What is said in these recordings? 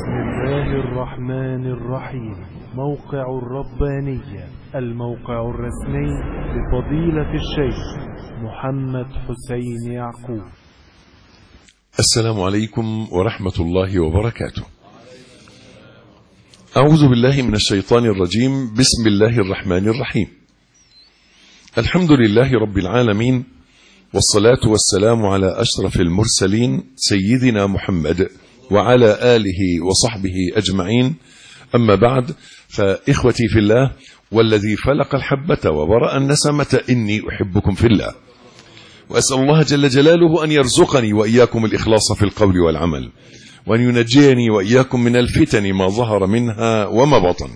بسم الله الرحمن الرحيم. موقع الربانية، الموقع الرسمي لفضيلة الشيخ محمد حسين يعقوب. السلام عليكم ورحمة الله وبركاته. أعوذ بالله من الشيطان الرجيم. بسم الله الرحمن الرحيم. الحمد لله رب العالمين، والصلاة والسلام على أشرف المرسلين سيدنا محمد وعلى آله وصحبه أجمعين. أما بعد، فإخوتي في الله والذي فلق الحبة وبرأ النسمة إني أحبكم في الله، وأسأل الله جل جلاله أن يرزقني وإياكم الإخلاص في القول والعمل، وأن ينجيني وإياكم من الفتن ما ظهر منها وما بطن.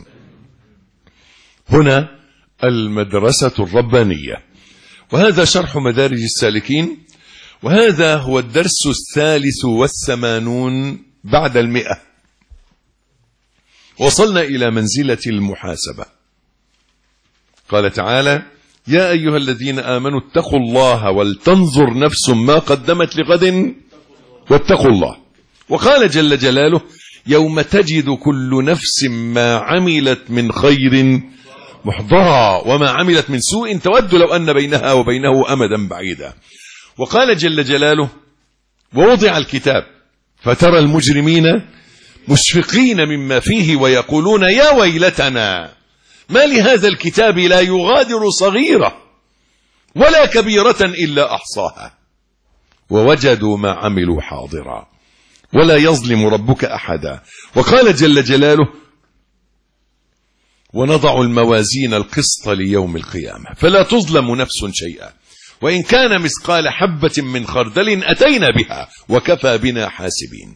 هنا المدرسة الربانية، وهذا شرح مدارج السالكين، وهذا هو الدرس 83 بعد 100. وصلنا إلى منزلة المحاسبة. قال تعالى: يا أيها الذين آمنوا اتقوا الله ولتنظر نفس ما قدمت لغد واتقوا الله. وقال جل جلاله: يوم تجد كل نفس ما عملت من خير محضرا وما عملت من سوء تود لو أن بينها وبينه أمدا بعيدا. وقال جل جلاله: ووضع الكتاب فترى المجرمين مشفقين مما فيه ويقولون يا ويلتنا ما لهذا الكتاب لا يغادر صغيرة ولا كبيرة إلا أحصاها ووجدوا ما عملوا حاضرا ولا يظلم ربك أحدا. وقال جل جلاله: ونضع الموازين القسط ليوم القيامة فلا تظلم نفس شيئا وإن كان مثقال حبة من خردل أتينا بها وكفى بنا حاسبين.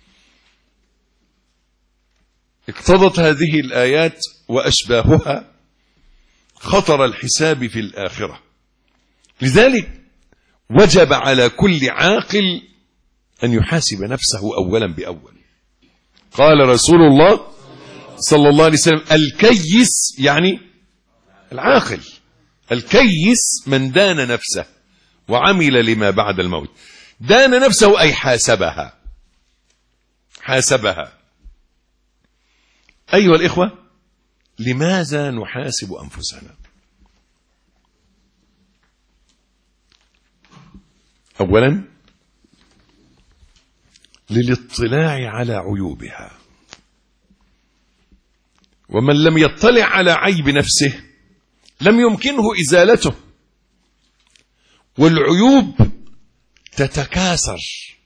اقتضت هذه الآيات وأشباهها خطر الحساب في الآخرة، لذلك وجب على كل عاقل أن يحاسب نفسه أولا بأول. قال رسول الله صلى الله عليه وسلم: الكيس يعني العاقل، الكيس من دان نفسه وعمل لما بعد الموت. دان نفسه أي حاسبها. أيها الإخوة، لماذا نحاسب أنفسنا؟ أولا، للاطلاع على عيوبها، ومن لم يطلع على عيب نفسه لم يمكنه إزالته، والعيوب تتكاثر،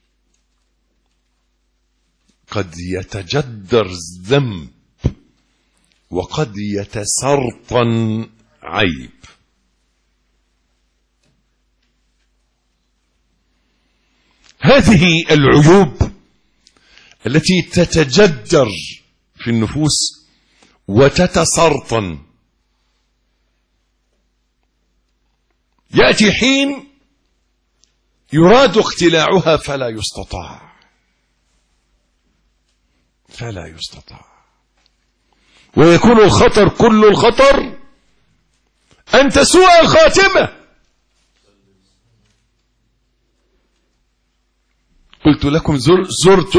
قد يتجدر الذنب وقد يتسرطن عيب. هذه العيوب التي تتجدر في النفوس وتتسرطن، يأتي حين يراد اقتلاعها فلا يستطاع، ويكون الخطر كل الخطر أن تسوء الخاتمة. قلت لكم زرت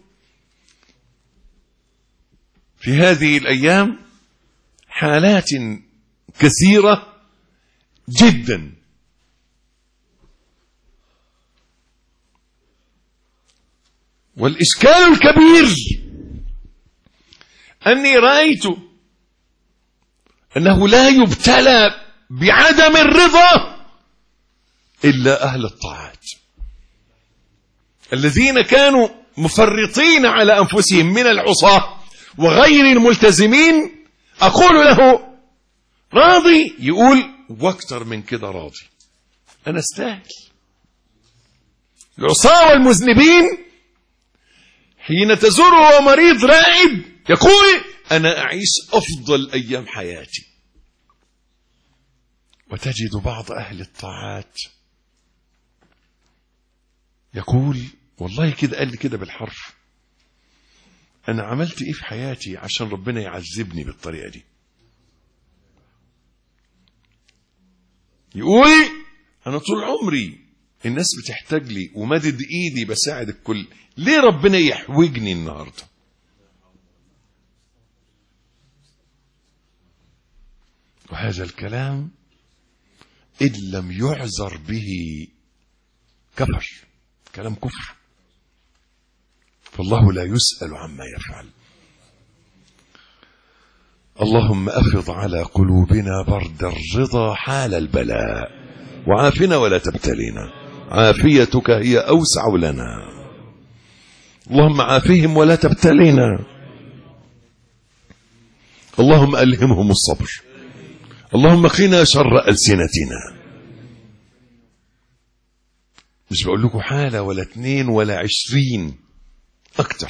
في هذه الأيام حالات كثيرة جدا، والإشكال الكبير أني رأيت أنه لا يبتلى بعدم الرضا إلا أهل الطاعات الذين كانوا مفرطين على أنفسهم من العصاة وغير الملتزمين. أقول له راضي؟ يقول واكتر من كده راضي، أنا استاهل. العصاة والمذنبين حين تزوره مريض رائد يقول أنا أعيش أفضل أيام حياتي. وتجد بعض أهل الطاعات يقول والله كده قال لي كده بالحرف، أنا عملت إيه في حياتي عشان ربنا يعذبني بالطريقة دي؟ يقول أنا طول عمري الناس بتحتاج لي ومدد إيدي بساعد الكل، ليه ربنا يحوجني النهاردة؟ وهذا الكلام إن لم يعذر به كفر، كلام كفر، فالله لا يسأل عما يفعل. اللهم أفض على قلوبنا برد الرضا حال البلاء، وعافنا ولا تبتلينا، عافيتك هي أوسع لنا. اللهم عافهم ولا تبتلينا. اللهم ألهمهم الصبر. اللهم قنا شر ألسنتنا. مش بقول لكم حالة ولا 2 ولا 20 أكتر،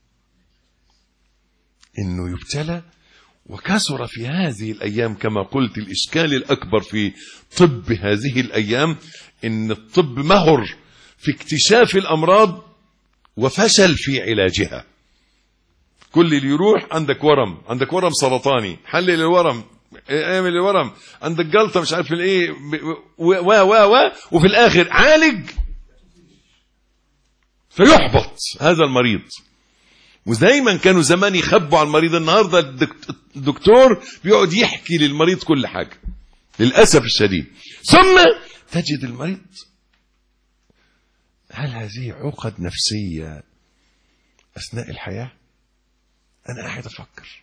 إنه يبتلى. وكثر في هذه الأيام كما قلت الإشكال الأكبر في طب هذه الأيام إن الطب مهر في اكتشاف الأمراض وفشل في علاجها. كل اللي يروح عندك ورم سرطاني، حلل الورم، اعمل الورم، عندك جلطة مش عارف الايه وفي الآخر عالج فيحبط هذا المريض. ودايما كانوا زمان يخبوا على المريض، النهارده الدكتور بيقعد يحكي للمريض كل حاجة للأسف الشديد. ثم تجد المريض، هل هذه عقد نفسية أثناء الحياة؟ أنا قاعد أفكر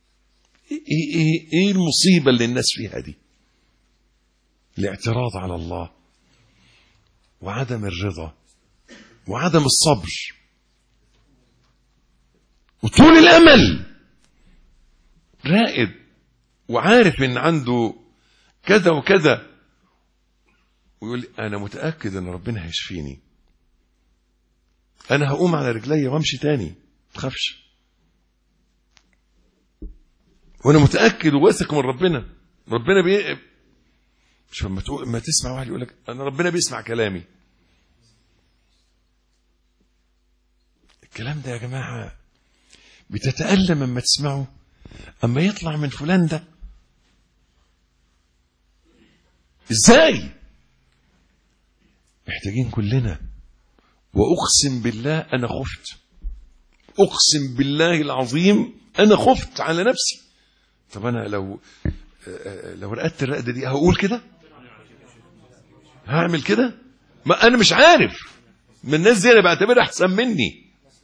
إيه المصيبة اللي الناس فيها دي؟ الاعتراض على الله وعدم الرضا وعدم الصبر وطول الأمل. رائد وعارف إن عنده كذا وكذا ويقول أنا متأكد إن ربنا هيشفيني، أنا هقوم على رجلي وامشي تاني، متخافش، وانا متاكد وواثق من ربنا. مش لما تسمع واحد يقول لك انا ربنا بيسمع كلامي. الكلام ده يا جماعه بتتألم لما تسمعه، اما يطلع من فلان ده ازاي؟ محتاجين كلنا. واقسم بالله انا خفت، اقسم بالله العظيم انا خفت على نفسي. طب انا لو رقدت الرقده دي هقول كده؟ هعمل كده؟ ما انا مش عارف. من الناس دي انا بعتبرها احسن مني.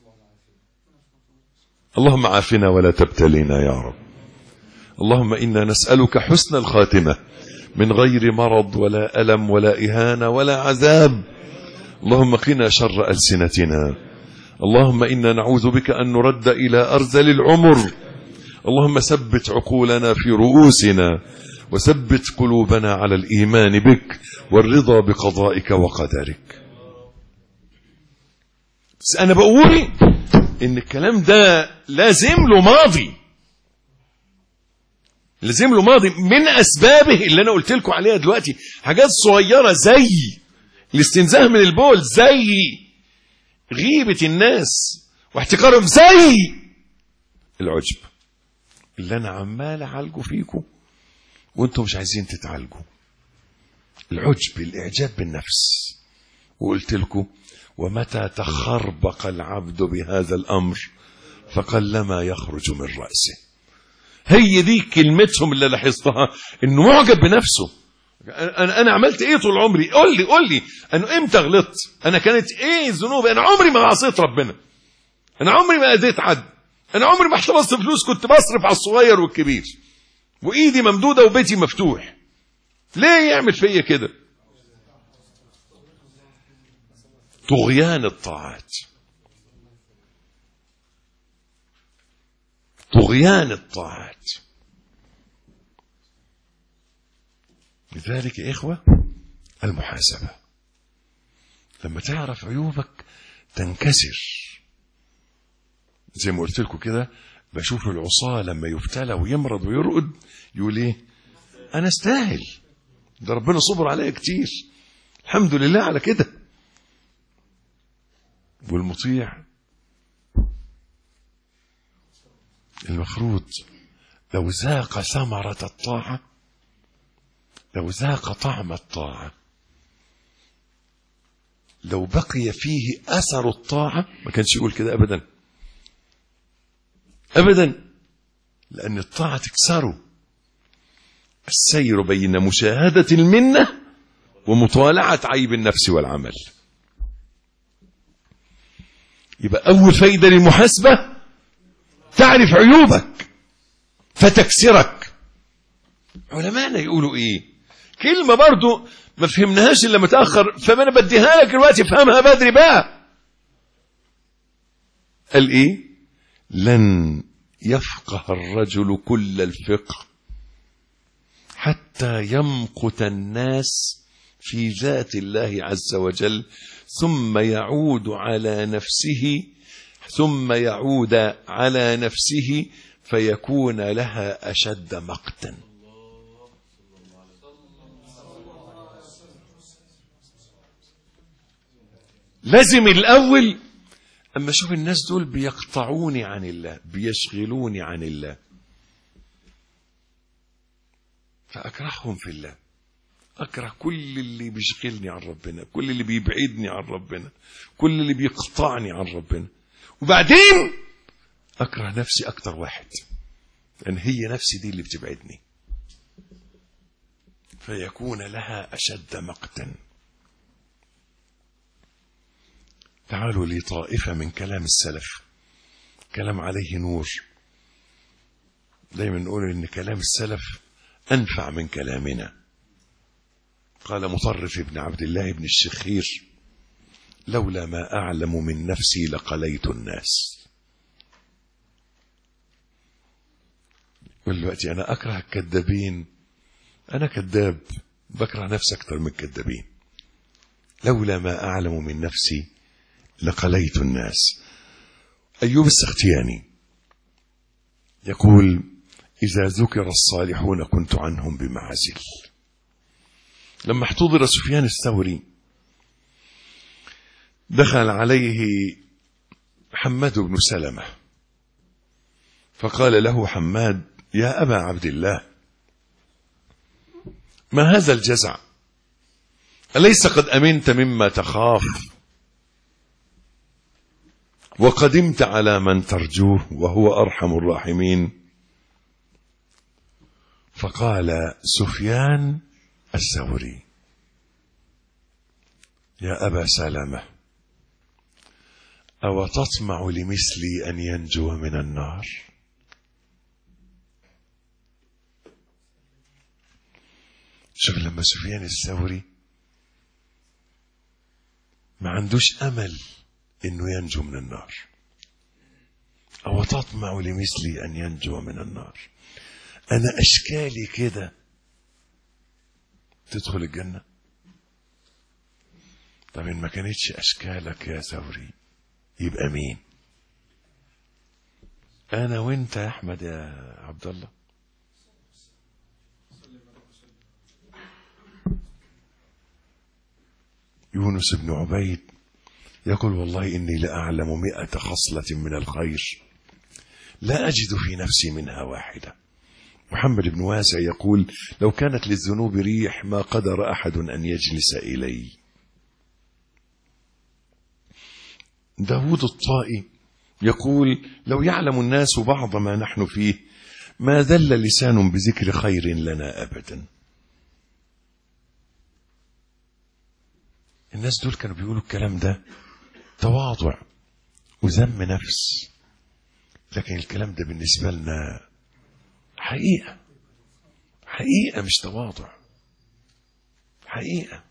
اللهم عافنا ولا تبتلينا يا رب. اللهم انا نسألك حسن الخاتمة من غير مرض ولا ألم ولا إهانة ولا عذاب. اللهم قنا شر ألسنتنا. اللهم إنا نعوذ بك أن نرد إلى أرذل العمر. اللهم ثبت عقولنا في رؤوسنا وثبت قلوبنا على الإيمان بك والرضا بقضائك وقدرك. بس أنا بقول إن الكلام ده لازم له ماضي، لازم له ماضي. من أسبابه اللي أنا قلت لكم عليها دلوقتي حاجات صغيرة زي الاستنزاه من البول، زي غيبة الناس واحتقارهم، زي العجب اللي أنا عمال أعالجه فيكم وأنتم مش عايزين تتعالجوا. العجب، الإعجاب بالنفس. وقلت لكم ومتى تخربق العبد بهذا الأمر فقلما يخرج من رأسه. هي دي كلمتهم اللي لاحظتها، إنه معجب بنفسه. أنا عملت إيه طول عمري؟ قول لي أنا إمتى غلطت؟ أنا كانت إيه ذنوبي؟ أنا عمري ما عصيت ربنا، أنا عمري ما أذيت حد، أنا عمري ما احتفظت فلوس، كنت بصرف على الصغير والكبير وإيدي ممدودة وبيتي مفتوح. ليه يعمل فيا كده؟ طغيان الطاعات، طغيان الطاعات. لذلك يا إخوة المحاسبة، لما تعرف عيوبك تنكسر. زي ما قلت لكم كده، بشوف العصاة لما يبتلى ويمرض ويرقد يقول ايه؟ انا استاهل، ده ربنا صبر عليا كتير، الحمد لله على كده. والمطيع المفروض لو ذاق ثمرة الطاعة، لو ذاق طعم الطاعة، لو بقي فيه أثر الطاعة، ما كانش يقول كده أبدا أبدا، لأن الطاعة تكسره. السير بين مشاهدة المنة ومطالعة عيب النفس والعمل. يبقى أول فايدة للمحاسبة تعرف عيوبك فتكسرك. علماءنا يقولوا إيه؟ كلمة برضو ما فهمناهاش إلا متأخر، فأنا بديها لك دلوقتي افهمها بدري بقى. قال إيه؟ لن يفقه الرجل كل الفقه حتى يمقت الناس في ذات الله عز وجل ثم يعود على نفسه فيكون لها أشد مقتا. لازم الأول أما أشوف الناس دول بيقطعوني عن الله، بيشغلوني عن الله، فأكرههم في الله، أكره كل اللي بيشغلني عن ربنا، كل اللي بيبعدني عن ربنا، كل اللي بيقطعني عن ربنا. وبعدين أكره نفسي أكتر واحد، لأن هي نفسي دي اللي بتبعدني، فيكون لها أشد مقتا. تعالوا لي طائفة من كلام السلف، كلام عليه نور. دايما نقول إن كلام السلف أنفع من كلامنا. قال مطرف بن عبد الله بن الشخير: لولا ما أعلم من نفسي لقليت الناس. دلوقتي أنا أكره الكذابين، أنا كذاب، بكره نفسي أكثر من الكذابين. لولا ما أعلم من نفسي لقليت الناس. أيوب السختياني يقول: إذا ذكر الصالحون كنت عنهم بمعزل. لما احتضر سفيان الثوري دخل عليه حماد بن سلمة فقال له حماد: يا أبا عبد الله، ما هذا الجزع؟ أليس قد أمنت مما تخاف وقدمت على من ترجوه وهو أرحم الراحمين؟ فقال سفيان الثوري: يا أبا سلمة، أو تطمع لمثلي أن ينجو من النار؟ شوف لما سفيان الثوري ما عندوش أمل إنه ينجو من النار. أو تطمع لمثلي أن ينجو من النار. أنا أشكالي كده تدخل الجنة؟ طب إن ما كانتش أشكالك يا ثوري يبقى مين؟ أنا وإنت يا أحمد يا عبد الله. يونس بن عبيد يقول: والله إني لأعلم 100 خصلة من الخير لا أجد في نفسي منها واحدة. محمد بن واسع يقول: لو كانت للذنوب ريح ما قدر أحد أن يجلس إلي. داود الطائي يقول: لو يعلم الناس بعض ما نحن فيه ما ذل لسان بذكر خير لنا أبدا. الناس دول كانوا بيقولوا الكلام ده تواضع وذم نفس، لكن الكلام ده بالنسبة لنا حقيقة، حقيقة مش تواضع، حقيقة.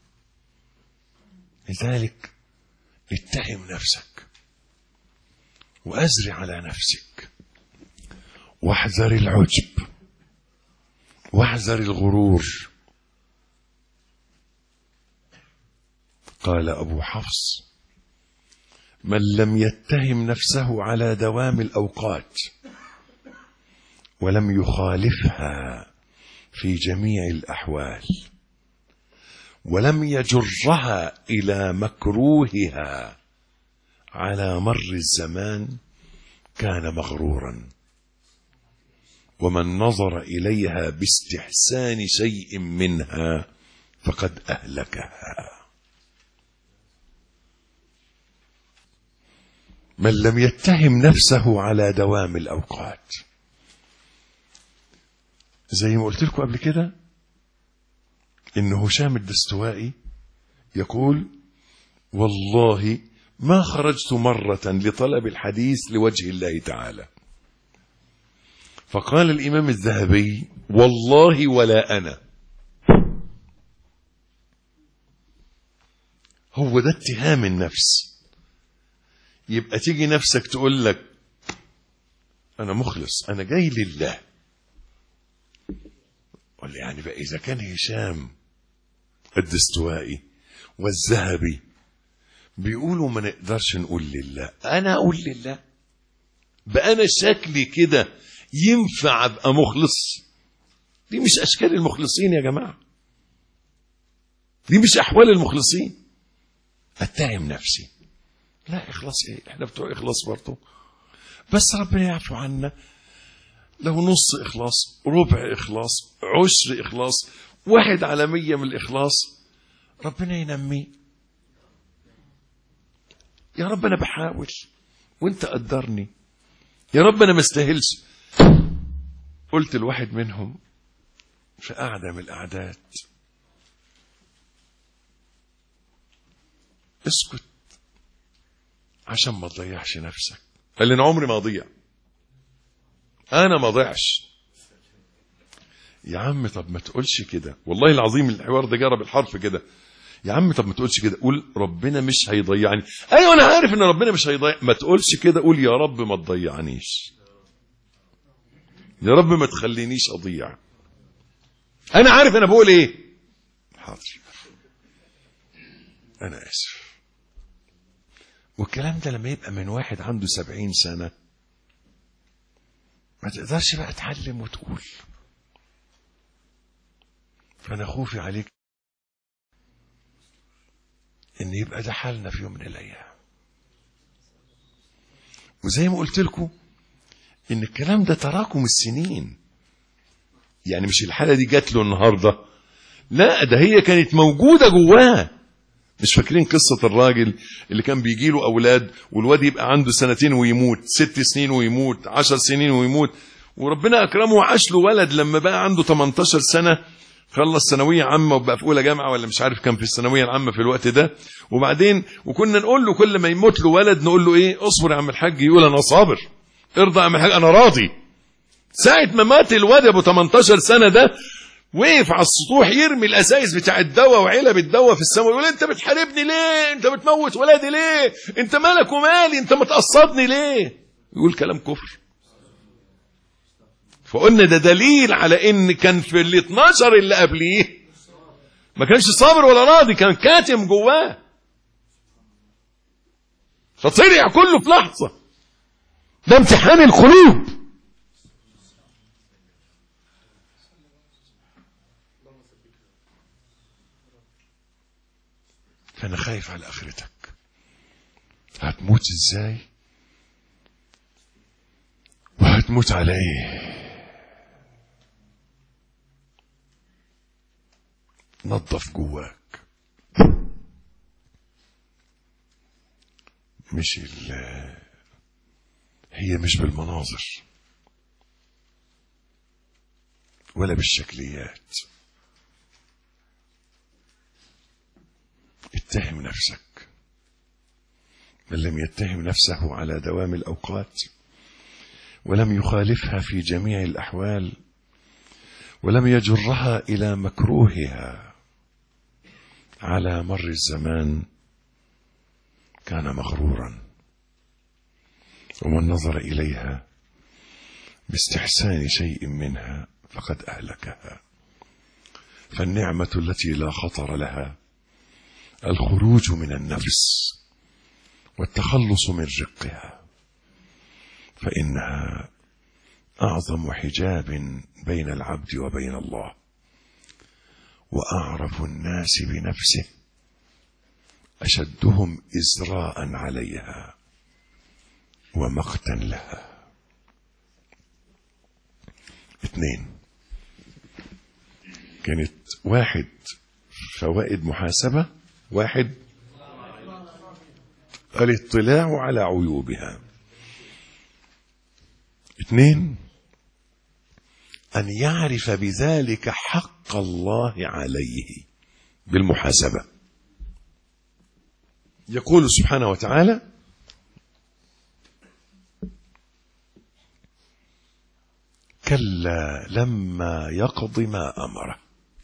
لذلك اتهم نفسك وأزرع على نفسك، واحذر العجب واحذر الغرور. قال أبو حفص: من لم يتهم نفسه على دوام الأوقات ولم يخالفها في جميع الأحوال ولم يجرها إلى مكروهها على مر الزمان كان مغرورا، ومن نظر إليها باستحسان شيء منها فقد أهلكها. من لم يتهم نفسه على دوام الأوقات، زي ما قلت لكم قبل كده، إن هشام الدستوائي يقول والله ما خرجت مرة لطلب الحديث لوجه الله تعالى. فقال الإمام الذهبي والله ولا أنا. هو ده اتهام النفس. يبقى تيجي نفسك تقول لك أنا مخلص، أنا جاي لله. قال يعني بقى إذا كان هشام الدستوائي والذهبي بيقولوا ما نقدرش نقول لله، أنا أقول لله بقى أنا شكلي كده ينفع أبقى مخلص؟ دي مش أشكال المخلصين يا جماعة، دي مش أحوال المخلصين. أتهم نفسي، لا إخلاص إيه؟ إحنا بتوع إخلاص برضو، بس ربنا يعفو عنا. لو نص إخلاص، ربع إخلاص، عشر إخلاص، 1/100 من الإخلاص، ربنا ينمي. يا رب أنا بحاول وانت قدرني، يا رب أنا ما استاهلش. قلت لواحد منهم في قعدة من القعدات اسكت عشان ما تضيعش نفسك. قال لي انا عمري ما اضيع، انا ما ضيعش. يا عم طب ما تقولش كده، والله العظيم الحوار ده جرى بالحرف كده. يا عم طب ما تقولش كده، قول ربنا مش هيضيعني. ايوه انا عارف ان ربنا مش هيضيع، ما تقولش كده، قول يا رب ما تضيعنيش، يا رب ما تخلينيش اضيع. انا عارف انا بقول ايه. حاضر انا اسف. والكلام ده لما يبقى من واحد عنده 70 سنة ما تقدرش بقى تعلم وتقول. فانا خوفي عليك ان يبقى ده حالنا في يوم من الايام. وزي ما قلت لكم ان الكلام ده تراكم السنين، يعني مش الحالة دي جات له النهاردة، لا ده هي كانت موجودة جواه. مش فاكرين قصة الراجل اللي كان بيجي له أولاد والواد يبقى عنده 2 ويموت، 6 سنين ويموت، 10 سنين ويموت، وربنا أكرمه وعاش له ولد لما بقى عنده 18 سنة خلص ثانوية عامة وبقى في أولى جامعة ولا مش عارف كان في الثانوية العامة في الوقت ده. وبعدين وكنا نقول له كل ما يموت له ولد نقول له إيه؟ اصبر يا عم الحاج. يقول أنا صابر. ارضى يا عم الحاج أنا راضي. ساعة ما مات الواد أبو 18 سنة ده وقف على السطوح يرمي الأسايس بتاع الدواء وعلب الدواء في السماء ويقول انت بتحاربني ليه؟ انت بتموت ولادي ليه؟ انت مالك ومالي؟ انت متقصدني ليه؟ يقول كلام كفر. فقلنا ده دليل على ان كان في ال 12 اللي قبليه ما كانش صابر ولا راضي، كان كاتم جواه فطلع كله في لحظة. ده امتحان القلوب. فأنا خايف على آخرتك. هتموت ازاي؟ وهتموت على ايه؟ نظف جواك. هي مش بالمناظر ولا بالشكليات. اتهم نفسك. من لم يتهم نفسه على دوام الأوقات ولم يخالفها في جميع الأحوال ولم يجرها إلى مكروهها على مر الزمان كان مغرورا. ومن نظر إليها باستحسان شيء منها فقد أهلكها. فالنعمة التي لا خطر لها الخروج من النفس والتخلص من رقها، فإنها أعظم حجاب بين العبد وبين الله، وأعرف الناس بنفسه أشدهم إزراء عليها ومقتا لها. 2 كانت 1 فوائد محاسبة، 1 الاطلاع على عيوبها، 2 أن يعرف بذلك حق الله عليه بالمحاسبة. يقول سبحانه وتعالى: كلا لما يقض ما أمره.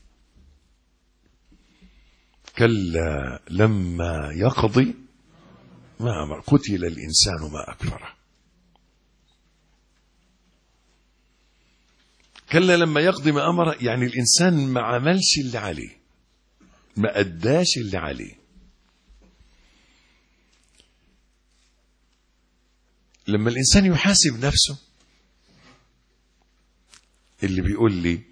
كلا لما يقض ما أمر. قتل الإنسان ما أكفره. كلا لما يقضي ما أمره، يعني الإنسان ما عملش اللي عليه، ما أداش اللي عليه. لما الإنسان يحاسب نفسه، اللي بيقول لي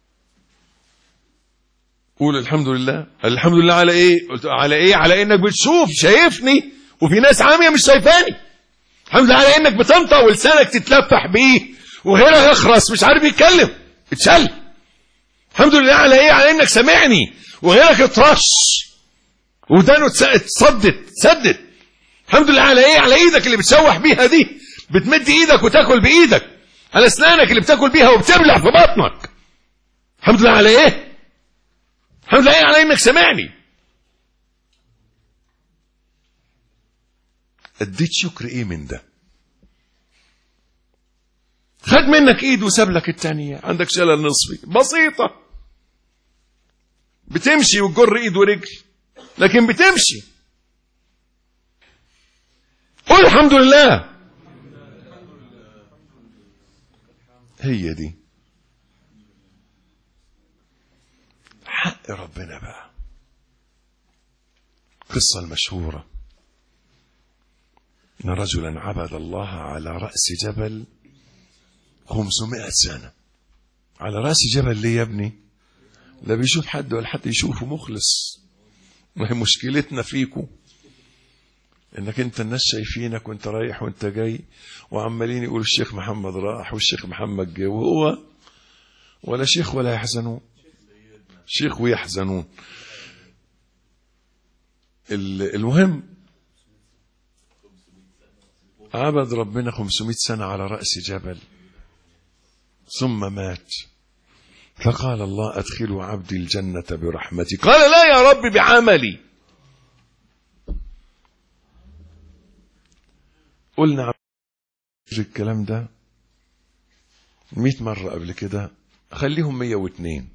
قول الحمد لله. الحمد لله على ايه؟ قلت على ايه؟ على انك بتشوف شايفني وفي ناس عامية مش شايفاني. الحمد لله على انك بتنطق ولسانك تتلفح بيه وغيرك يخرس مش عارف يتكلم اتشل. الحمد لله على ايه؟ على انك سامعني وغيرك اترش ودانه اتسدد. الحمد لله على ايه؟ على ايدك اللي بتسوح بيها دي، بتمد ايدك وتاكل بايدك، على اسنانك اللي بتاكل بيها وبتبلع في بطنك. الحمد لله على ايه؟ الحمد لله على انك سامعني. اديت شكر ايه من ده؟ خد منك ايد وساب لك التانية، عندك شلل نصفي بسيطة، بتمشي وتجر ايد ورجل لكن بتمشي. قول الحمد لله. هي دي حق ربنا بقى. قصة المشهورة ان رجلا عبد الله على رأس جبل 500 سنة. على رأس جبل ليه يا ابني؟ لا بيشوف حد ولا حد يشوفه مخلص. ما هي مشكلتنا فيكو انك انت الناس شايفينك وانت رايح وانت جاي وعمالين يقول الشيخ محمد راح والشيخ محمد جه، وهو ولا شيخ ولا يحزنون. شيخ ويحزنون. المهم عبد ربنا 500 سنة على رأس جبل ثم مات. فقال الله أدخلوا عبدي الجنة برحمتي. قال لا يا رب بعملي. قلنا الكلام ده 100 مرة قبل كده، خليهم 102.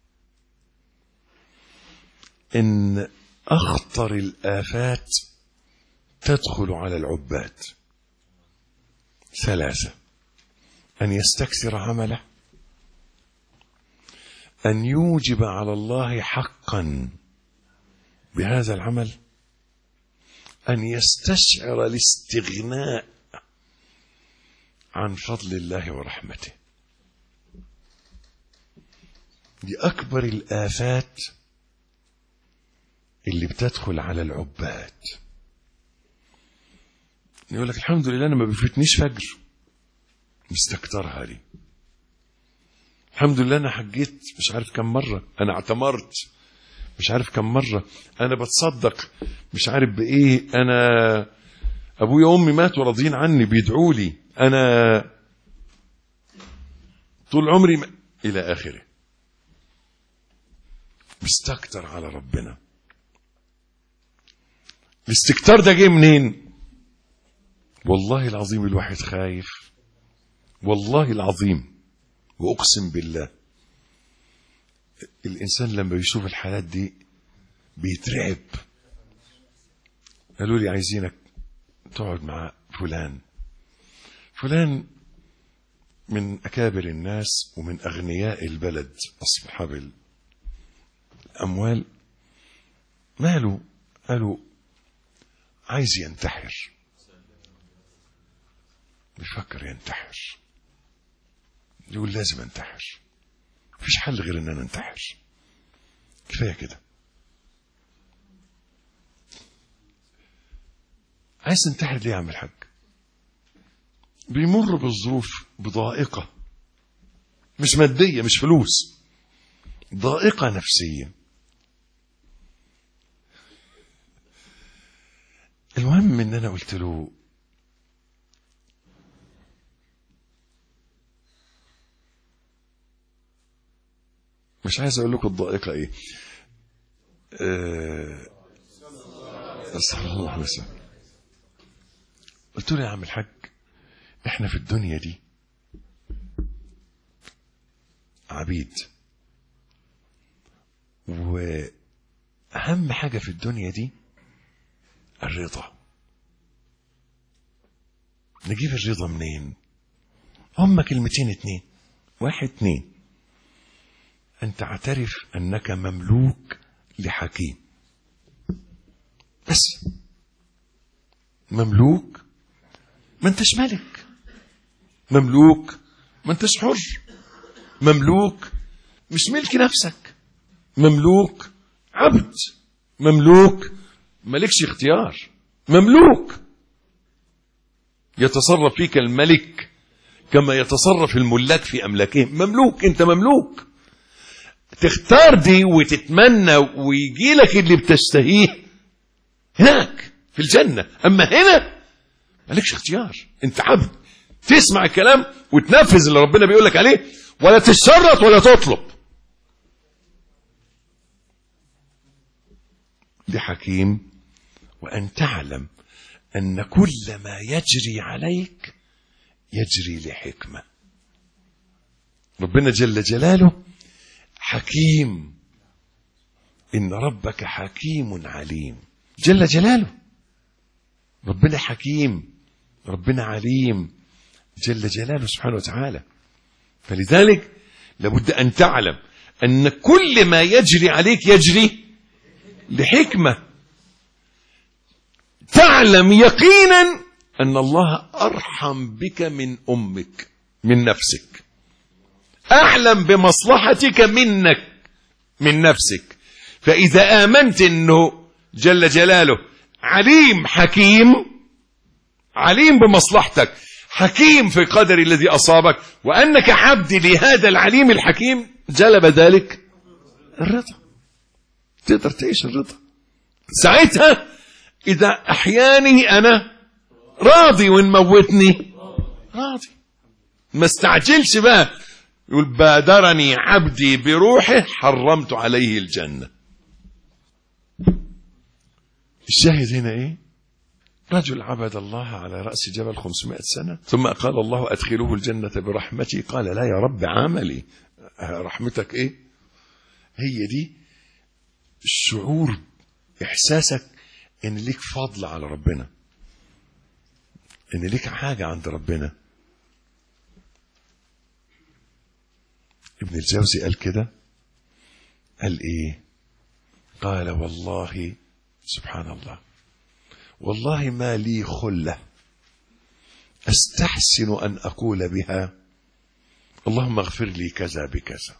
إن أخطر الآفات تدخل على العباد 3: أن يستكثر عمله، أن يوجب على الله حقا بهذا العمل، أن يستشعر الاستغناء عن فضل الله ورحمته. دي أكبر الآفات اللي بتدخل على العباد. يقول لك الحمد لله أنا ما بيفوتنيش فجر، مستكترها لي. الحمد لله أنا حجيت مش عارف كم مرة، أنا اعتمرت مش عارف كم مرة، أنا بتصدق مش عارف بإيه، أنا أبويا وأمي ماتوا راضين عني بيدعوا لي، أنا طول عمري إلى آخره. مستكتر على ربنا. الاستكتار ده جه منين؟ والله العظيم الواحد خايف، والله العظيم وأقسم بالله الإنسان لما بيشوف الحالات دي بيترعب. قالوا لي عايزينك تقعد مع فلان من أكابر الناس ومن أغنياء البلد أصحاب الأموال. ماله؟ قالوا عايز ينتحر، بيفكر ينتحر، يقول لازم انتحر، مفيش حل غير ان انا انتحر، كفايه كده. عايز تنتحر ليه يا عم الحاج؟ بيمر بالظروف بضائقه، مش ماديه مش فلوس، ضائقه نفسيه. المهم ان انا قلت له مش عايز اقول لكم الضائقة ايه. صلى الله عليه وسلم. قلت له يا عم الحاج احنا في الدنيا دي عبيد، واهم حاجة في الدنيا دي الرضا. نجيب الرضا منين؟ هم كلمتين اتنين. واحد اتنين، أن تعترف أنك مملوك لحكيم. بس مملوك، ما انتش ملك. مملوك، ما انتش حر. مملوك مش ملك نفسك. مملوك عبد. مملوك ملكش اختيار. مملوك يتصرف فيك الملك كما يتصرف الملاك في أملاكهم. مملوك، انت مملوك. تختار دي وتتمنى ويجي لك اللي بتشتهيه هناك في الجنة. أما هنا مالكش اختيار، انت عبد. تسمع الكلام وتنفذ اللي ربنا بيقول لك عليه، ولا تشرط ولا تطلب. لحكيم. وأن تعلم أن كل ما يجري عليك يجري لحكمة. ربنا جل جلاله حكيم. إن ربك حكيم عليم. جل جلاله ربنا حكيم، ربنا عليم جل جلاله سبحانه وتعالى. فلذلك لابد أن تعلم أن كل ما يجري عليك يجري لحكمة. تعلم يقينا أن الله أرحم بك من أمك، من نفسك. أعلم بمصلحتك منك، من نفسك. فإذا آمنت أنه جل جلاله عليم حكيم، عليم بمصلحتك، حكيم في القدر الذي أصابك، وأنك عبد لهذا العليم الحكيم، جلب ذلك الرضا. تقدر تعيش الرضا. ساعتها إذا أحياني أنا راضي وإن موتني راضي. ما استعجلش بقى. يقول بادرني عبدي بروحه حرمت عليه الجنة. الشاهد هنا إيه؟ رجل عبد الله على رأس جبل 500 سنة، ثم قال الله أدخلوه الجنة برحمتي. قال لا يا رب، عملي. رحمتك إيه؟ هي دي الشعور، إحساسك إن ليك فضل على ربنا، إن ليك حاجة عند ربنا. ابن الجوزي قال كده، قال إيه؟ قال والله سبحان الله، والله ما لي خلة أستحسن أن أقول بها اللهم اغفر لي كذا بكذا،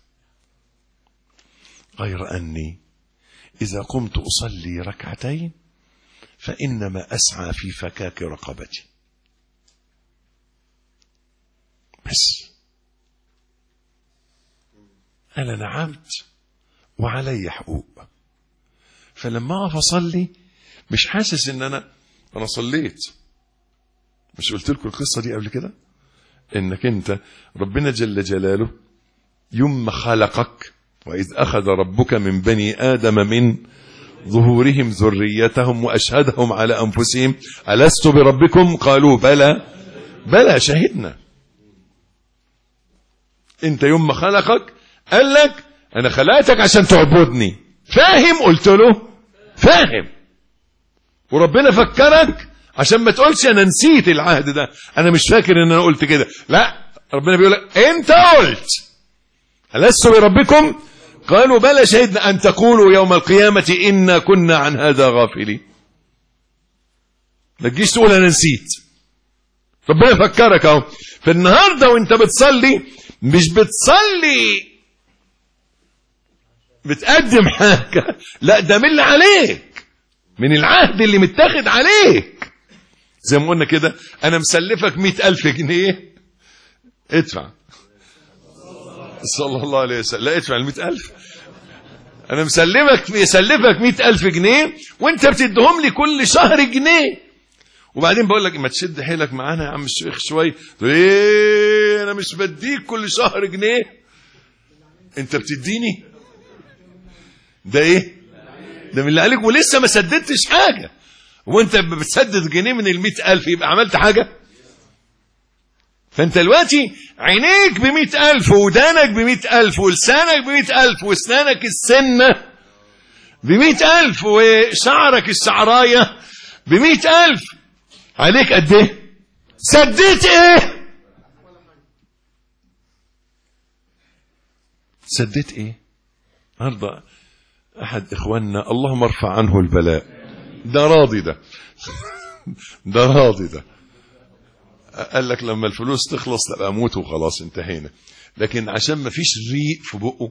غير أني إذا قمت أصلي ركعتين فإنما أسعى في فكاك رقبتي. بس أنا نعمت وعلي حقوق، فلما أقف أصلي مش حاسس إن أنا صليت. مش قلت لكم القصة دي قبل كده؟ إنك أنت ربنا جل جلاله يوم ما خلقك، وإذ أخذ ربك من بني آدم من ظهورهم ذريتهم وأشهدهم على أنفسهم ألست بربكم؟ قالوا بلى بلى شهدنا. أنت يوم ما خلقك قال لك أنا خلقتك عشان تعبدني. فاهم؟ قلت له فاهم. وربنا فكرك عشان ما تقولش أنا نسيت العهد ده، أنا مش فاكر إن أنا قلت كده. لا، ربنا بيقول لك أنت قلت ألست بربكم؟ قالوا بلى شهدنا أن تقولوا يوم القيامة إنا كنا عن هذا غافلين. ما تجيش تقول أنا نسيت. ربنا فكرك أهو. فالنهاردة وانت بتصلي مش بتصلي بتقدم حاجة، لا، ده من اللي عليك، من العهد اللي متاخد عليك. زي ما قلنا كده، أنا مسلفك 100,000 جنيه ادفع. صلى الله عليه وسلم. لا، ادفع 100,000. أنا مسلفك 100,000 جنيه وانت بتدهم لي كل شهر جنيه، وبعدين بقول لك ما تشد حيلك معانا يا عم الشيخ شوية. ايه، أنا مش بديك كل شهر جنيه، انت بتديني ده ايه؟ ده من اللي عليك ولسه ما سددتش حاجة. وانت بتسدد جنيه من 100,000 يبقى عملت حاجة؟ فانت دلوقتي عينيك 100,000 ودانك 100,000 ولسانك 100,000 واسنانك السنة 100,000 وشعرك الشعراية 100,000. عليك قد ايه؟ سديت ايه؟ سديت ايه؟ النهارده احد اخواننا اللهم ارفع عنه البلاء، ده راضي، ده راضي، ده قال لك لما الفلوس تخلص تبقى اموت وخلاص انتهينا. لكن عشان ما فيش ريق في بقه،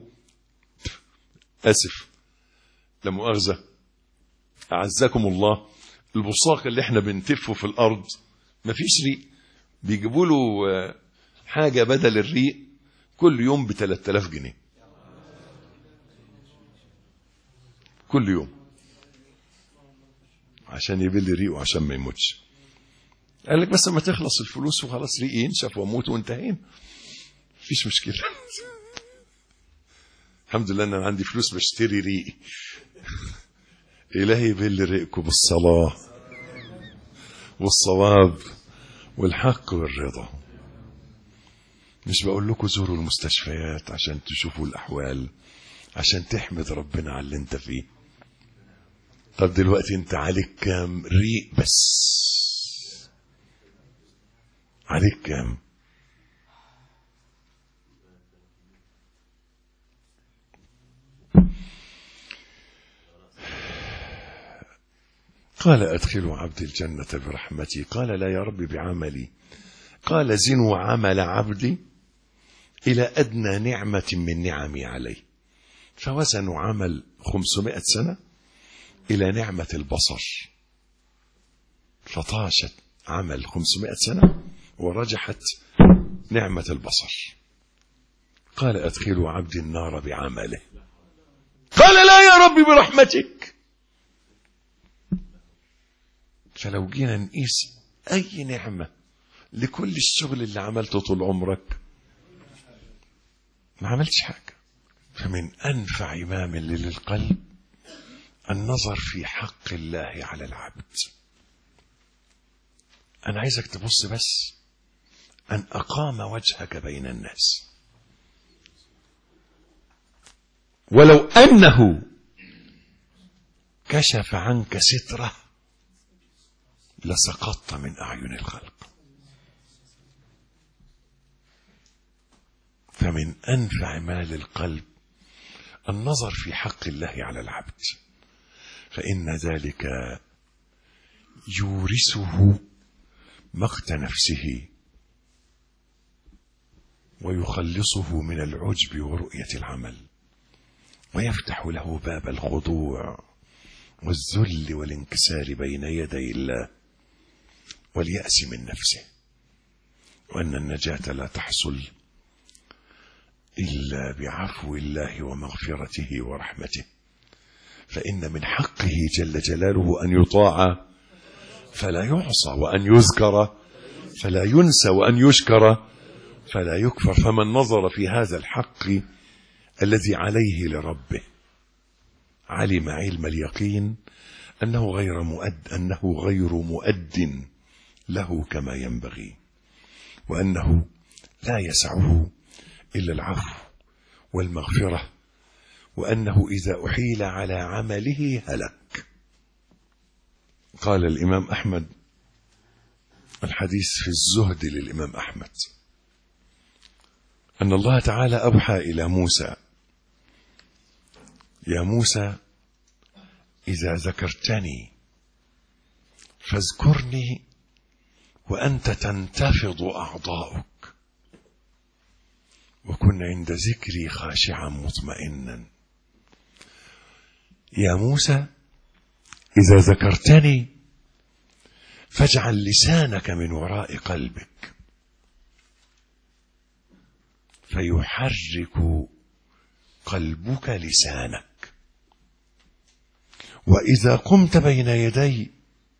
اسف لا مؤاخذه اعزكم الله، البصاق اللي احنا بنتفه في الارض ما فيش ريق، بيجيبوا له حاجه بدل الريق كل يوم ب3000 جنيه كل يوم عشان يبل ريقه عشان ما يموتش. قال لك بس ما تخلص الفلوس وخلاص ريقي ينشف واموت وانتهينا، مفيش مشكله. الحمد لله ان انا عندي فلوس بشتري ريقي. الهي يبل ريقكم بالصلاه والصواب والحق والرضا. مش بقول لكم زوروا المستشفيات عشان تشوفوا الاحوال، عشان تحمد ربنا على اللي انت فيه. طب دلوقتي انت عليك كام ريق بس؟ عليك كام؟ قال أدخلوا عبدي الجنة برحمتي. قال لا يا رب بعملي. قال زنوا عمل عبدي إلى أدنى نعمة من نعمي عليه. فوزنوا عمل 500 سنة إلى نعمة البصر، فطاشت عمل 500 سنة ورجحت نعمة البصر. قال أدخلوا عبدي النار بعمله. قال لا يا رب برحمتك. فلو جينا نقيس أي نعمة لكل الشغل اللي عملته طول عمرك ما عملتش حاجة. فمن أنفع إمام للقلب النظر في حق الله على العبد. أنا عايزك تبص بس أن أقام وجهك بين الناس، ولو أنه كشف عنك ستره لسقطت من أعين الخلق. فمن أنفع ما للقلب النظر في حق الله على العبد، فإن ذلك يورثه مقت نفسه ويخلصه من العجب ورؤية العمل، ويفتح له باب الخضوع والذل والانكسار بين يدي الله واليأس من نفسه، وأن النجاة لا تحصل إلا بعفو الله ومغفرته ورحمته. فإن من حقه جل جلاله أن يطاع فلا يعصى، وأن يذكر فلا ينسى، وأن يشكر فلا يكفر. فمن نظر في هذا الحق الذي عليه لربه علم علم اليقين أنه غير مؤد له كما ينبغي، وأنه لا يسعه إلا العفو والمغفرة، وأنه إذا أحيل على عمله هلك. قال الإمام أحمد، الحديث في الزهد للإمام أحمد، أن الله تعالى أوحى إلى موسى: يا موسى إذا ذكرتني فاذكرني وأنت تنتفض أعضاؤك، وكن عند ذكري خاشعا مطمئنا. يا موسى إذا ذكرتني فاجعل لسانك من وراء قلبك فيحرك قلبك لسانك، وإذا قمت بين يدي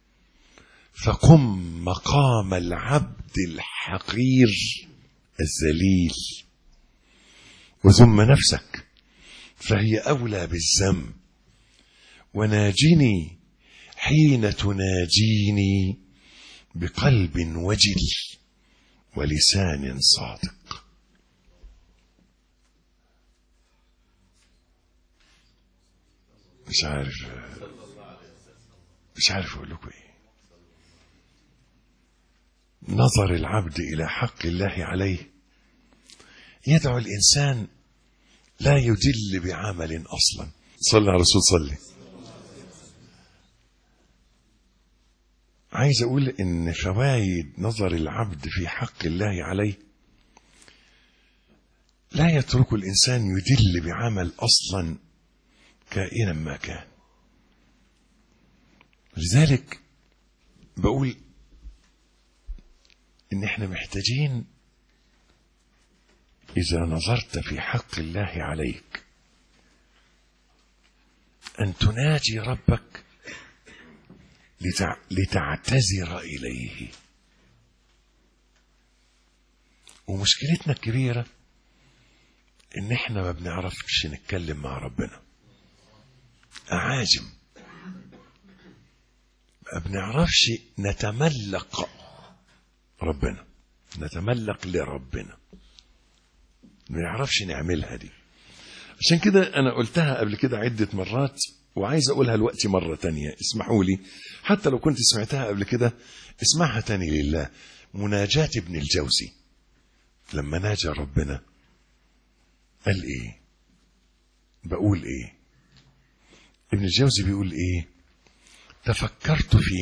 فقم مقام العبد الحقير الذليل، وذم نفسك فهي أولى بالذم، وناجني حين تناجيني بقلب وجل ولسان صادق. مش عارف اقول لكم ايه. نظر العبد الى حق الله عليه يدعو الانسان لا يدل بعمل اصلا. صلى على الرسول صلي. عايز اقول ان فوائد نظر العبد في حق الله عليه لا يترك الانسان يدل بعمل اصلا كائنا ما كان. لذلك بقول ان احنا محتاجين اذا نظرت في حق الله عليك ان تناجي ربك لتعتذر اليه. ومشكلتنا الكبيرة ان احنا ما بنعرفش نتكلم مع ربنا، اعاجم، ما بنعرفش نتملق ربنا، نتملق لربنا، ما نعرفش نعملها دي. عشان كده انا قلتها قبل كده عدة مرات وعايز اقولها الوقت مرة تانية. اسمحوا لي حتى لو كنت سمعتها قبل كده اسمعها تاني لله. مناجاة ابن الجوزي لما ناجى ربنا قال ايه؟ بقول ايه؟ ابن الجوزي بيقول ايه؟ تفكرت في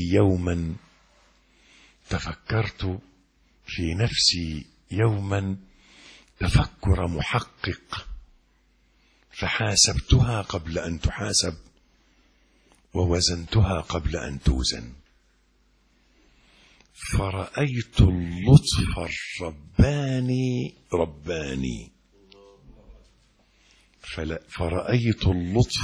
نفسي يوما تفكر محقق، فحاسبتها قبل أن تحاسب ووزنتها قبل أن توزن، فرأيت اللطف الرباني فرأيت اللطف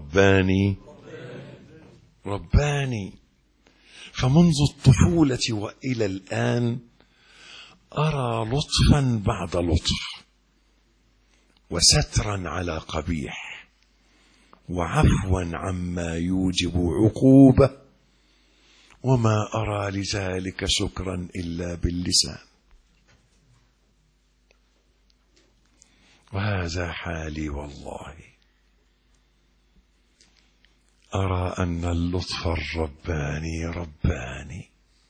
الرباني فمنذ الطفولة وإلى الآن أرى لطفا بعد لطف، وسترا على قبيح، وعفوا عما يوجب عقوبة، وما أرى لذلك شكرا إلا باللسان. وهذا حالي والله، أرى أن اللطف الرباني،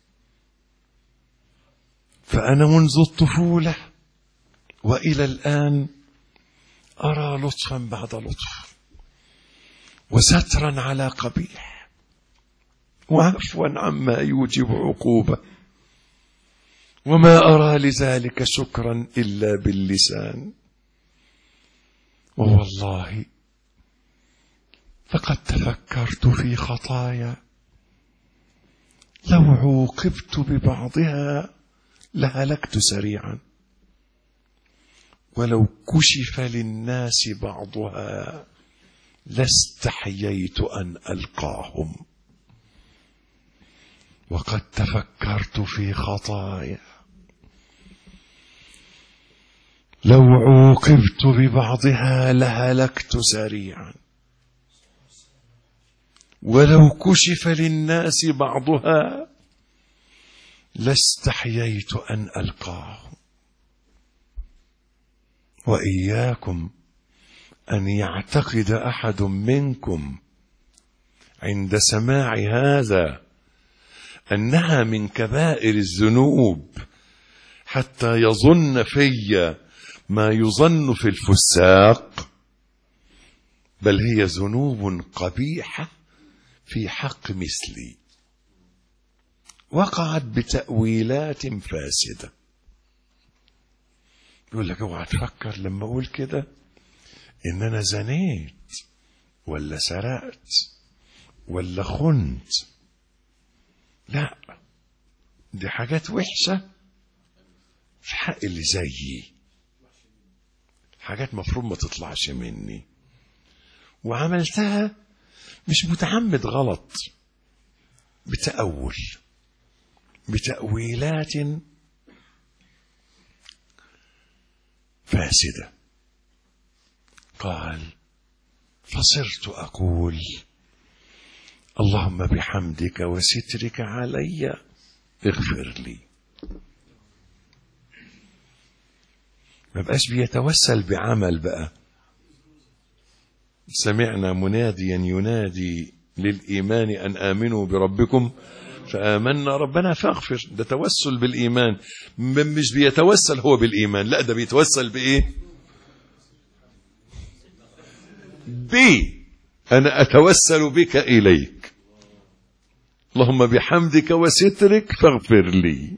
فأنا منذ الطفولة وإلى الآن أرى لطفا بعد لطف، وسترا على قبيح، وعفوا عما يوجب عقوبة، وما أرى لذلك شكرا إلا باللسان. ووالله لقد تفكرت في خطايا لو عوقبت ببعضها لهلكت سريعا، ولو كشف للناس بعضها لاستحييت أن ألقاهم. وقد تفكرت في خطايا لو عوقبت ببعضها لهلكت سريعا، ولو كشف للناس بعضها لاستحييت أن ألقاهم. وإياكم أن يعتقد أحد منكم عند سماع هذا أنها من كبائر الذنوب حتى يظن في ما يظن في الفساق، بل هي ذنوب قبيحة في حق مثلي، وقعت بتأويلات فاسدة. يقول لك اوعى تفكر لما اقول كده ان انا زنيت ولا سرقت ولا خنت، لا، دي حاجات وحشة في حق اللي زيي، حاجات مفروض ما تطلعش مني، وعملتها مش متعمد، غلط، بتأويلات فاسدة. قال فصرت أقول اللهم بحمدك وسترك علي اغفر لي. ما بقاش بيتوسل بعمل بقى. سمعنا مناديا ينادي للإيمان أن آمنوا بربكم فآمنا ربنا فاغفر. ده توسل بالإيمان. مش بيتوسل هو بالإيمان، لا ده بيتوسل بإيه؟ أنا أتوسل بك إليك، اللهم بحمدك وسترك فاغفر لي.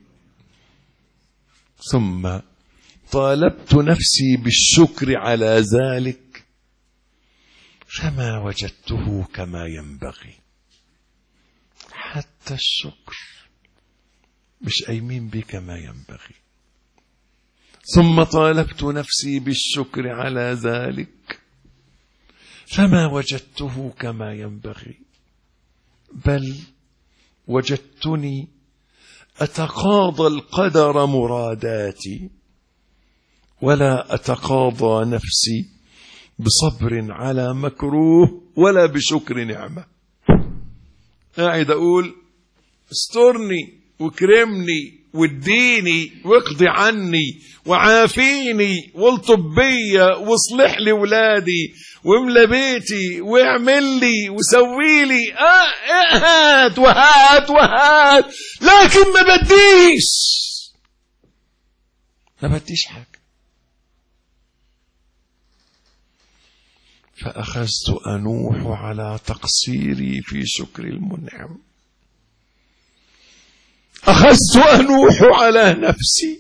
ثم طالبت نفسي بالشكر على ذلك فما وجدته كما ينبغي. حتى الشكر مش قايمين بي كما ينبغي. ثم طالبت نفسي بالشكر على ذلك فما وجدته كما ينبغي، بل وجدتني أتقاضى القدر مراداتي ولا أتقاضى نفسي بصبر على مكروه ولا بشكر نعمة. قاعد أقول استرني وكرمني واديني واقضي عني وعافيني والطب بيا واصلح لي ولادي واملى بيتي واعمل لي وسوي لي هات وهات وهات، لكن ما بديش حاجة. فأخذت أنوح على تقصيري في شكر المنعم، أخذت أنوح على نفسي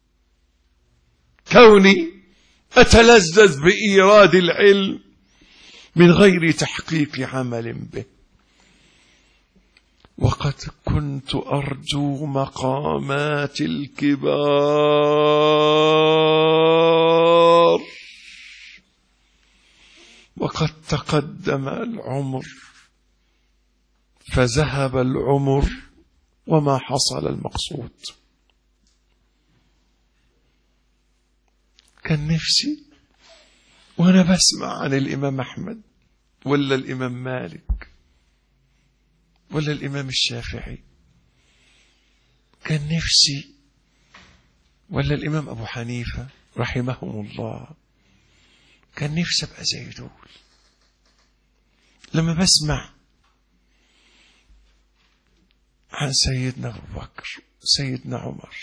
كوني أتلذذ بإيراد العلم من غير تحقيق عمل به، وقد كنت أرجو مقامات الكبار وقد تقدم العمر فذهب العمر وما حصل المقصود. كان نفسي وأنا بسمع عن الإمام أحمد ولا الإمام مالك ولا الإمام الشافعي، كان نفسي ولا الإمام أبو حنيفة رحمهم الله، كان نفسي أبقى زي دول. لما بسمع عن سيدنا أبو بكر سيدنا عمر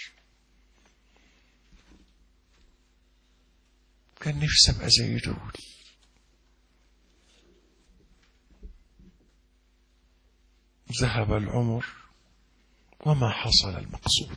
كان نفسي أبقى زي دول. ذهب العمر وما حصل المقصود.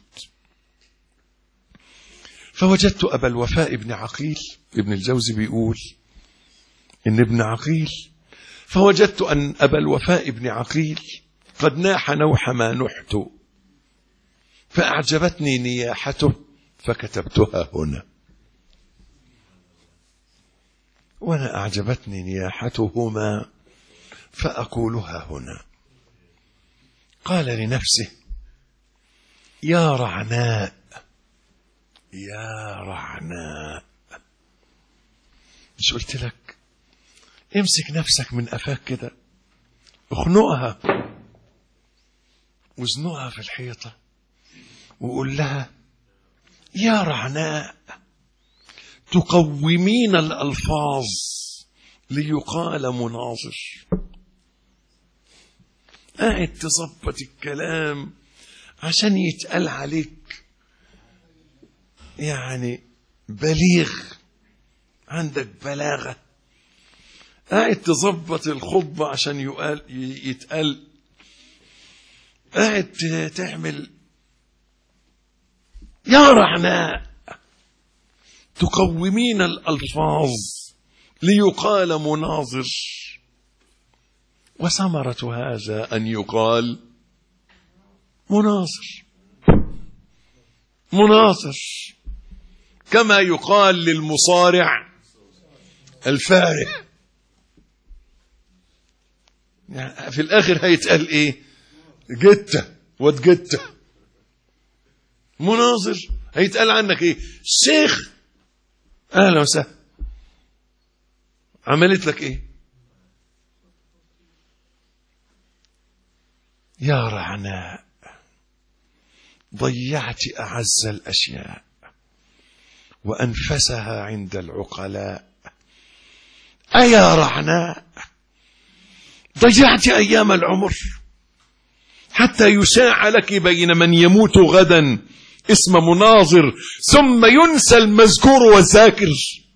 فوجدت أبا الوفاء ابن عقيل، ابن الجوزي بيقول إن ابن عقيل، فوجدت أن أبا الوفاء ابن عقيل قد ناح نوح ما نحت فأعجبتني نياحته فكتبتها هنا. وأنا أعجبتني نياحتهما فأقولها هنا. قال لنفسه يا رعناء يا رعناء. مش قلت لك امسك نفسك من قفاك كده، اخنقها وزنقها في الحيطة وقول لها يا رعناء، تقومين الألفاظ ليقال مناظر. قاعد تظبط الكلام عشان يتقال عليك يعني بليغ، عندك بلاغة. قاعد تظبط الخطبة عشان يتقال، قاعد تعمل يا رعناء تقومين الألفاظ ليقال مناظر. وثمرة هذا أن يقال مناظر كما يقال للمصارع الفارح. يعني في الآخر هيتقال إيه؟ جتة وتجتة. مناظر هيتقال عنك إيه؟ شيخ أهلا وسهلا، عملت لك إيه؟ يا رعناء ضيعت أعز الأشياء وأنفسها عند العقلاء. أيا رعناء ضيعت أيام العمر حتى يشاع لك بين من يموت غدا اسم مناظر ثم ينسى المذكور والذاكر.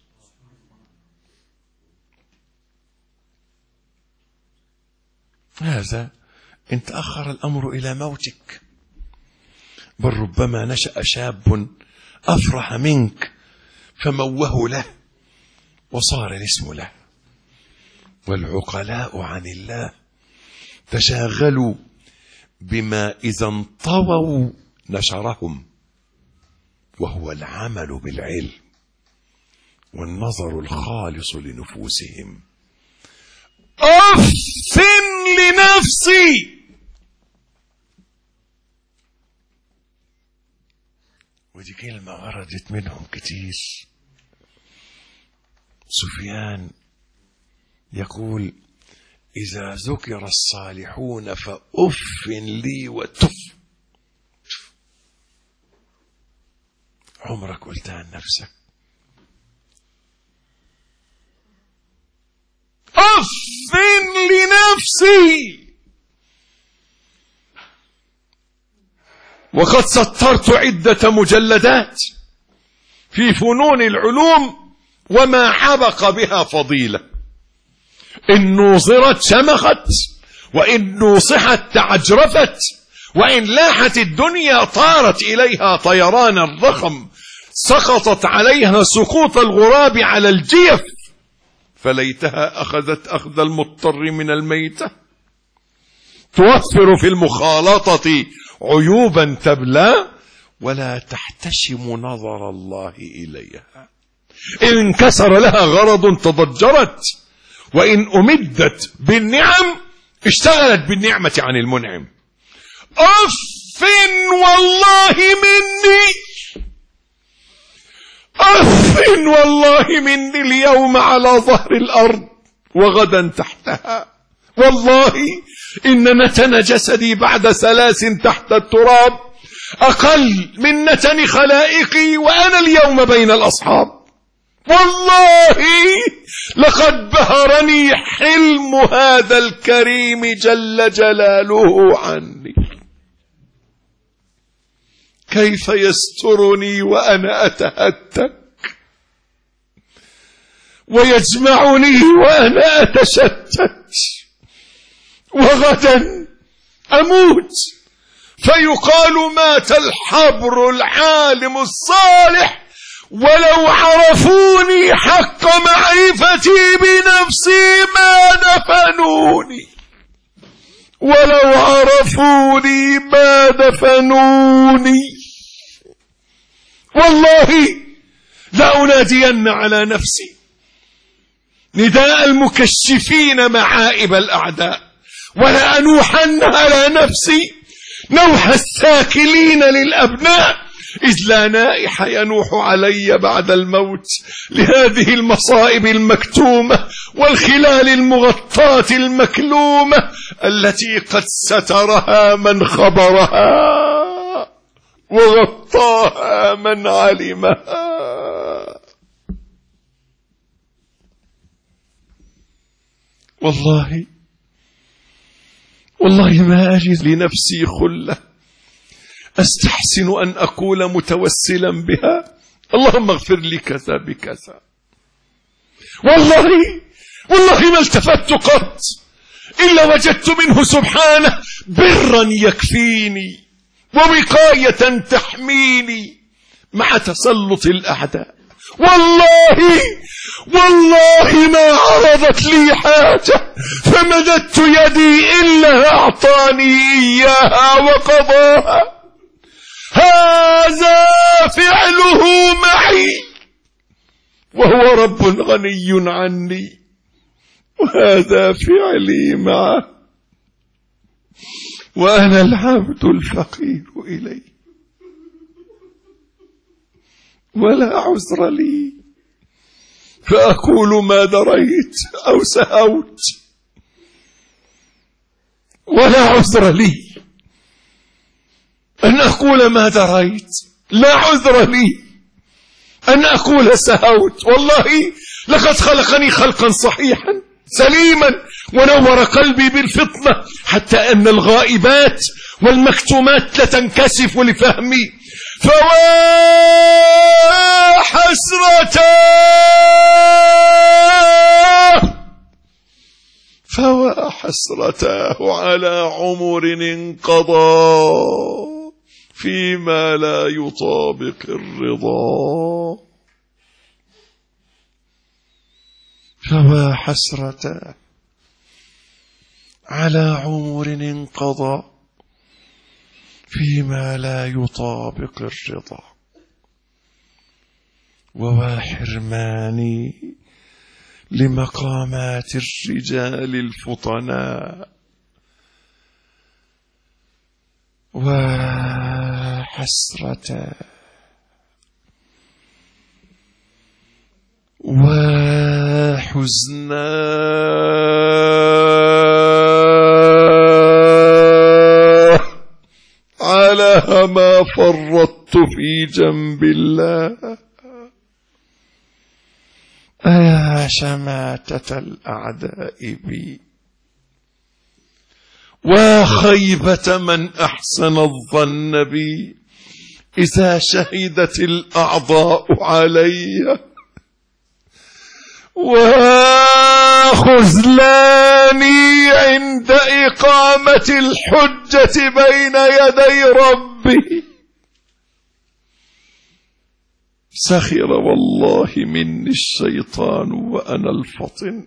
هذا إن تأخر الأمر إلى موتك، بل ربما نشأ شاب أفرح منك فموه له وصار الاسم له. والعقلاء عن الله تشاغلوا بما إذا انطووا نشرهم، وهو العمل بالعلم والنظر الخالص لنفوسهم. أف لنفسي. ودي كلمة وردت منهم كتير. سفيان يقول إذا ذكر الصالحون فأف لي وتف. عمرك قلتها عن نفسك؟ أف لنفسي. وقد سطرت عدة مجلدات في فنون العلوم وما حبق بها فضيلة. إن نوظرت شمخت، وإن نوصحت تعجرفت، وإن لاحت الدنيا طارت إليها طيران الرخم، سقطت عليها سقوط الغراب على الجيف، فليتها أخذت أخذ المضطر من الميتة، توفر في المخالطة عيوبا تبلى ولا تحتشم نظر الله إليها. إن انكسر لها غرض تضجرت، وإن أمدت بالنعم اشتغلت بالنعمة عن المنعم. أف والله مني، أف والله مني اليوم على ظهر الأرض وغدا تحتها. والله إن نتن جسدي بعد 3 تحت التراب أقل من نتن خلائقي وأنا اليوم بين الأصحاب. والله لقد بهرني حلم هذا الكريم جل جلاله عني. كيف يسترني وأنا أتهتك، ويجمعني وأنا أتشتت، وغدا أموت فيقال مات الحبر العالم الصالح، ولو عرفوني حق معرفتي بنفسي ما دفنوني، ولو عرفوني ما دفنوني. والله لا أنادين على نفسي نداء المكشفين معائب الأعداء، ولا أنوحن على نفسي نوح الساكلين للأبناء، إذ لا نائح ينوح علي بعد الموت لهذه المصائب المكتومة والخلال المغطاة المكلومة التي قد سترها من خبرها وغطاها من علمها. والله ما أجد لنفسي خلة أستحسن أن أقول متوسلا بها اللهم اغفر لي كذا بكذا. والله ما التفت قط إلا وجدت منه سبحانه برا يكفيني ووقاية تحميني مع تسلط الأعداء. والله ما عرضت لي حاجة فمددت يدي إلا أعطاني إياها وقضاها. هذا فعله معي وهو رب غني عني، وهذا فعلي معه وأنا العبد الفقير إليه، ولا عذر لي فأقول ما دريت أو سهوت، ولا عذر لي أن أقول ما دريت، لا عذر لي. أن أقول سهوت، والله لقد خلقني خلقا صحيحا سليما ونور قلبي بالفطنة، حتى أن الغائبات والمكتومات لتنكسف لفهمي. فوا حسرتاه على عمر انقضى فيما لا يطابق الرضا. فوا حسرتاه على عمر انقضى فيما لا يطابق الرضا. ووا حرماني لمقامات الرجال الفطناء. وحسرة وحزنا على ما فرطت في جنب الله. أيا شماتة الأعداء بي، وخيبة من أحسن الظن بي، إذا شهدت الأعضاء علي. وخذلاني عند إقامة الحجة بين يدي ربي. سخر والله مني الشيطان وأنا الفطن.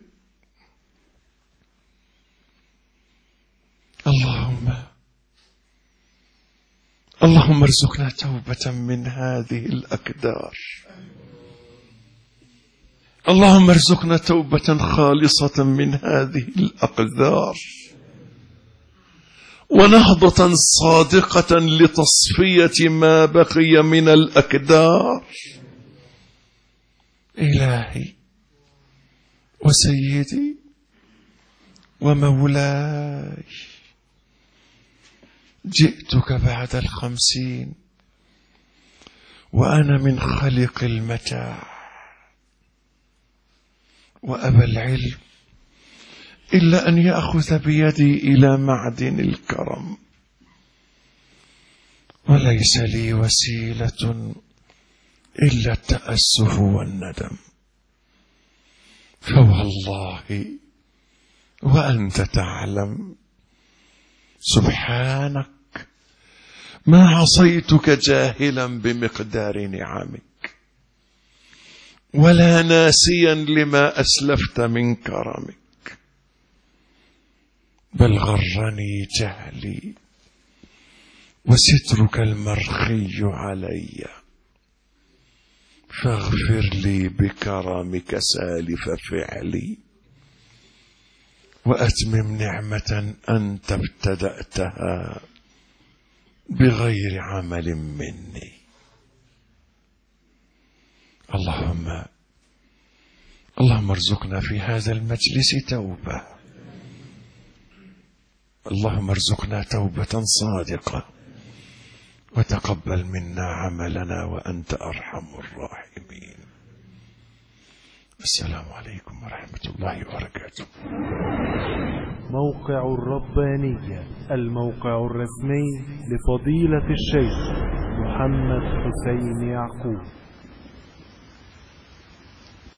اللهم ارزقنا توبة من هذه الأكدار. اللهم ارزقنا توبة خالصة من هذه الأقدار، ونهضة صادقة لتصفية ما بقي من الأكدار. إلهي وسيدي ومولاي، جئتك بعد 50 وأنا من خلق المتاع وأبى العلم إلا أن يأخذ بيدي إلى معدن الكرم، وليس لي وسيلة إلا التأسف والندم. فوالله وأنت تعلم سبحانك ما عصيتك جاهلا بمقدار نعمك، ولا ناسيا لما أسلفت من كرمك، بل غرني جهلي وسترك المرخي علي. فاغفر لي بكرمك سالف فعلي، وأتمم نعمة أنت ابتدأتها بغير عمل مني. اللهم ارزقنا في هذا المجلس توبة. اللهم ارزقنا توبة صادقة، وتقبل منا عملنا وأنت أرحم الراحمين. السلام عليكم ورحمة الله وبركاته. موقع الربانية، الموقع الرسمي لفضيلة الشيخ محمد حسين يعقوب.